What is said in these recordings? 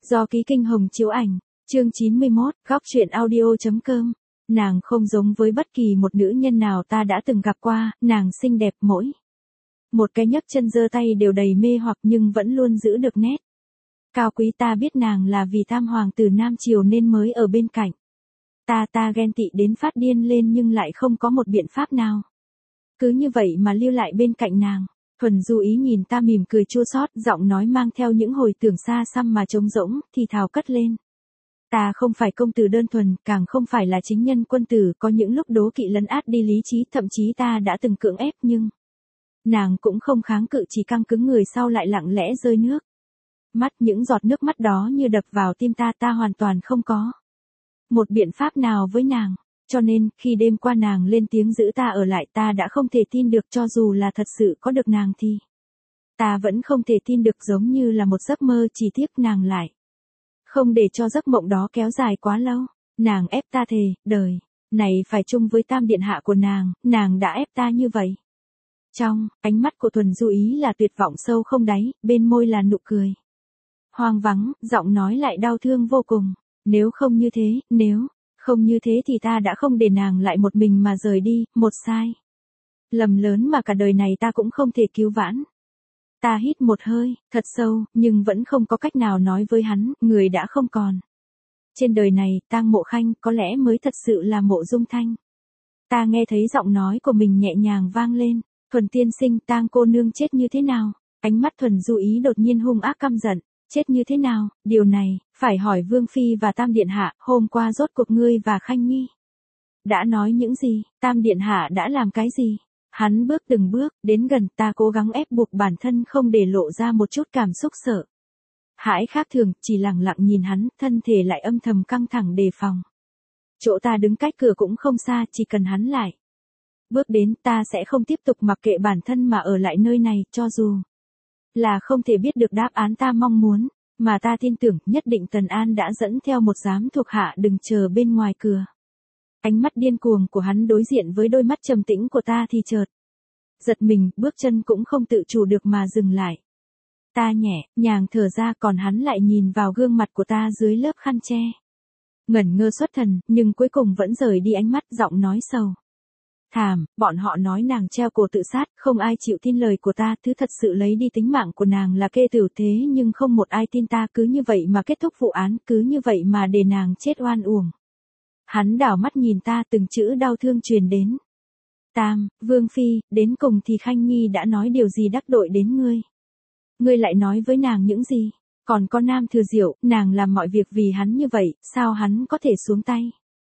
Do ký Kinh Hồng chiếu ảnh, chương 91, góc truyện audio.com. Nàng không giống với bất kỳ một nữ nhân nào ta đã từng gặp qua, nàng xinh đẹp mỗi một cái nhấc chân giơ tay đều đầy mê hoặc nhưng vẫn luôn giữ được nét cao quý. Ta biết nàng là vì tam hoàng tử Nam Triều nên mới ở bên cạnh. Ta ghen tị đến phát điên lên nhưng lại không có một biện pháp nào. Cứ như vậy mà lưu lại bên cạnh nàng. Thuần Du Ý nhìn ta mỉm cười chua xót, giọng nói mang theo những hồi tưởng xa xăm mà trống rỗng, thì thào cất lên. Ta không phải công tử đơn thuần, càng không phải là chính nhân quân tử, có những lúc đố kỵ lấn át đi lý trí, thậm chí ta đã từng cưỡng ép nhưng nàng cũng không kháng cự, chỉ căng cứng người sau lại lặng lẽ rơi nước mắt. Những giọt nước mắt đó như đập vào tim ta hoàn toàn không có một biện pháp nào với nàng. Cho nên, khi đêm qua nàng lên tiếng giữ ta ở lại, ta đã không thể tin được. Cho dù là thật sự có được nàng thì ta vẫn không thể tin được, giống như là một giấc mơ. Chỉ tiếc nàng lại không để cho giấc mộng đó kéo dài quá lâu. Nàng ép ta thề, đời này phải chung với Tam điện hạ của nàng đã ép ta như vậy. Trong ánh mắt của Thuần Du Ý là tuyệt vọng sâu không đáy, bên môi là nụ cười hoang vắng, giọng nói lại đau thương vô cùng. Nếu không như thế, nếu không như thế thì ta đã không để nàng lại một mình mà rời đi. Một sai lầm lớn mà cả đời này ta cũng không thể cứu vãn. Ta hít một hơi thật sâu, nhưng vẫn không có cách nào nói với hắn, người đã không còn trên đời này. Tang Mộ Khanh có lẽ mới thật sự là Mộ Dung Thanh. Ta nghe thấy giọng nói của mình nhẹ nhàng vang lên. Thuần tiên sinh, Tang cô nương chết như thế nào? Ánh mắt Thuần Du Ý đột nhiên hung ác căm giận. Chết như thế nào? Điều này phải hỏi Vương phi và Tam điện hạ. Hôm qua rốt cuộc ngươi và Khanh Nhi đã nói những gì? Tam điện hạ đã làm cái gì? Hắn bước từng bước đến gần. Ta cố gắng ép buộc bản thân không để lộ ra một chút cảm xúc sợ hãi khác thường, chỉ lặng lặng nhìn hắn, thân thể lại âm thầm căng thẳng đề phòng. Chỗ ta đứng cách cửa cũng không xa, chỉ cần hắn lại bước đến, ta sẽ không tiếp tục mặc kệ bản thân mà ở lại nơi này. Cho dù là không thể biết được đáp án ta mong muốn, mà ta tin tưởng nhất định Tần An đã dẫn theo một giám thuộc hạ đừng chờ bên ngoài cửa. Ánh mắt điên cuồng của hắn đối diện với đôi mắt trầm tĩnh của ta thì chợt giật mình, bước chân cũng không tự chủ được mà dừng lại. Ta nhẹ nhàng thở ra, còn hắn lại nhìn vào gương mặt của ta dưới lớp khăn che. Ngẩn ngơ xuất thần, nhưng cuối cùng vẫn rời đi ánh mắt, giọng nói sầu thảm. Bọn họ nói nàng treo cổ tự sát, không ai chịu tin lời của ta. Thứ thật sự lấy đi tính mạng của nàng là Kê Tửu Thế, nhưng không một ai tin ta. Cứ như vậy mà kết thúc vụ án, cứ như vậy mà để nàng chết oan uổng. Hắn đảo mắt nhìn ta, từng chữ đau thương truyền đến. Tam, Vương phi, đến cùng thì Khanh Nhi đã nói điều gì đắc tội đến ngươi? Ngươi lại nói với nàng những gì? Còn có Nam Thừa Diệu, nàng làm mọi việc vì hắn như vậy, sao hắn có thể xuống tay?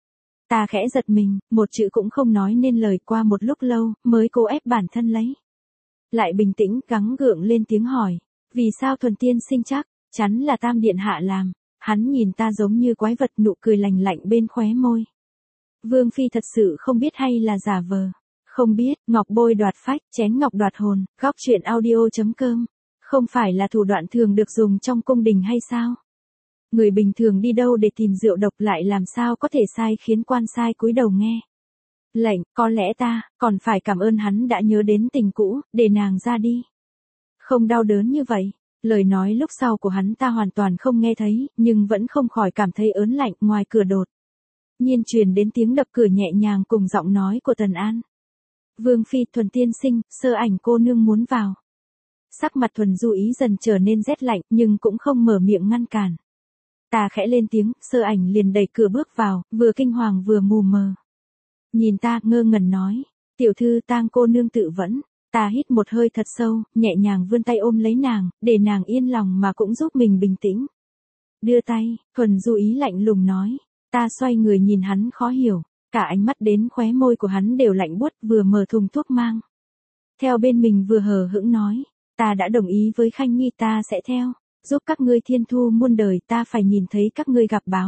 Ta khẽ giật mình, một chữ cũng không nói nên lời. Qua một lúc lâu, mới cố ép bản thân lấy lại bình tĩnh, gắng gượng lên tiếng hỏi. Vì sao Thuần tiên sinh chắc chắn là Tam điện hạ làm? Hắn nhìn ta giống như quái vật, nụ cười lành lạnh bên khóe môi. Vương phi thật sự không biết hay là giả vờ? Không biết. Ngọc bôi đoạt phách, chén ngọc đoạt hồn. Góc truyện audio.com. Không phải là thủ đoạn thường được dùng trong cung đình hay sao? Người bình thường đi đâu để tìm rượu độc, lại làm sao có thể sai khiến quan sai cúi đầu nghe lệnh? Có lẽ ta còn phải cảm ơn hắn đã nhớ đến tình cũ, để nàng ra đi không đau đớn như vậy. Lời nói lúc sau của hắn ta hoàn toàn không nghe thấy, nhưng vẫn không khỏi cảm thấy ớn lạnh. Ngoài cửa đột nhiên truyền đến tiếng đập cửa nhẹ nhàng cùng giọng nói của Tần An. Vương phi, Thuần tiên sinh, Sơ Ảnh cô nương muốn vào. Sắc mặt Thuần Du Ý dần trở nên rét lạnh, nhưng cũng không mở miệng ngăn cản. Ta khẽ lên tiếng, Sơ Ảnh liền đẩy cửa bước vào, vừa kinh hoàng vừa mù mờ. Nhìn ta, ngơ ngẩn nói. Tiểu thư, Tang cô nương tự vẫn. Ta hít một hơi thật sâu, nhẹ nhàng vươn tay ôm lấy nàng, để nàng yên lòng mà cũng giúp mình bình tĩnh. Đưa tay, Thuần Du Ý lạnh lùng nói. Ta xoay người nhìn hắn khó hiểu. Cả ánh mắt đến khóe môi của hắn đều lạnh buốt, vừa mở thùng thuốc mang theo bên mình vừa hờ hững nói. Ta đã đồng ý với Khanh Nhi, ta sẽ theo giúp các ngươi thiên thu muôn đời. Ta phải nhìn thấy các ngươi gặp báo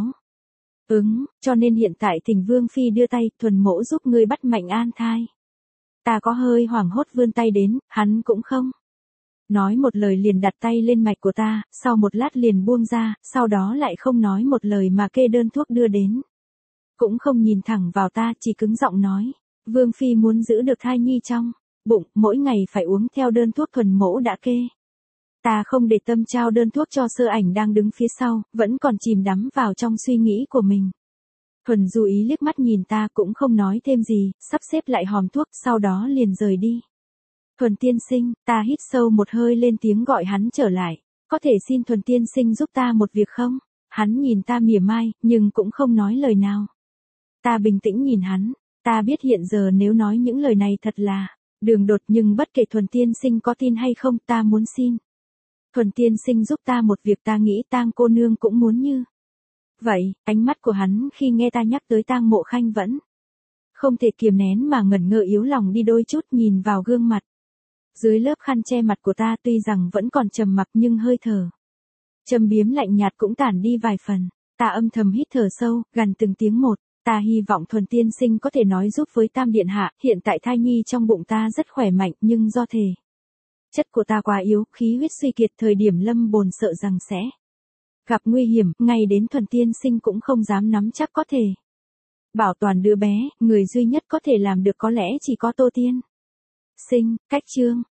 cho nên hiện tại thỉnh Vương phi đưa tay, Thuần mỗ giúp ngươi bắt Mạnh An thai. Ta có hơi hoảng hốt vươn tay đến, hắn cũng không nói một lời liền đặt tay lên mạch của ta, sau một lát liền buông ra, sau đó lại không nói một lời mà kê đơn thuốc đưa đến. Cũng không nhìn thẳng vào ta, chỉ cứng giọng nói. Vương phi muốn giữ được thai nhi trong bụng, mỗi ngày phải uống theo đơn thuốc Thuần mỗ đã kê. Ta không để tâm trao đơn thuốc cho Sơ Ảnh đang đứng phía sau, vẫn còn chìm đắm vào trong suy nghĩ của mình. Thuần Du Ý liếc mắt nhìn ta cũng không nói thêm gì, sắp xếp lại hòm thuốc, sau đó liền rời đi. Thuần tiên sinh, ta hít sâu một hơi lên tiếng gọi hắn trở lại. Có thể xin Thuần tiên sinh giúp ta một việc không? Hắn nhìn ta mỉa mai, nhưng cũng không nói lời nào. Ta bình tĩnh nhìn hắn, ta biết hiện giờ nếu nói những lời này thật là đường đột, nhưng bất kể Thuần tiên sinh có tin hay không, ta muốn xin Thuần tiên sinh giúp ta một việc, ta nghĩ Tang cô nương cũng muốn như vậy. Ánh mắt của hắn khi nghe ta nhắc tới Tang Mộ Khanh vẫn không thể kiềm nén mà ngẩn ngơ, yếu lòng đi đôi chút, nhìn vào gương mặt dưới lớp khăn che mặt của ta, tuy rằng vẫn còn trầm mặc nhưng hơi thở châm biếm lạnh nhạt cũng tản đi vài phần. Ta âm thầm hít thở sâu, gằn từng tiếng một. Ta hy vọng Thuần tiên sinh có thể nói giúp với Tam điện hạ, hiện tại thai nhi trong bụng ta rất khỏe mạnh, nhưng do thể chất của ta quá yếu, khí huyết suy kiệt, thời điểm lâm bồn sợ rằng sẽ gặp nguy hiểm, ngay đến Thuần tiên sinh cũng không dám nắm chắc có thể bảo toàn đứa bé. Người duy nhất có thể làm được có lẽ chỉ có Tô Tiên Sinh. Cách chương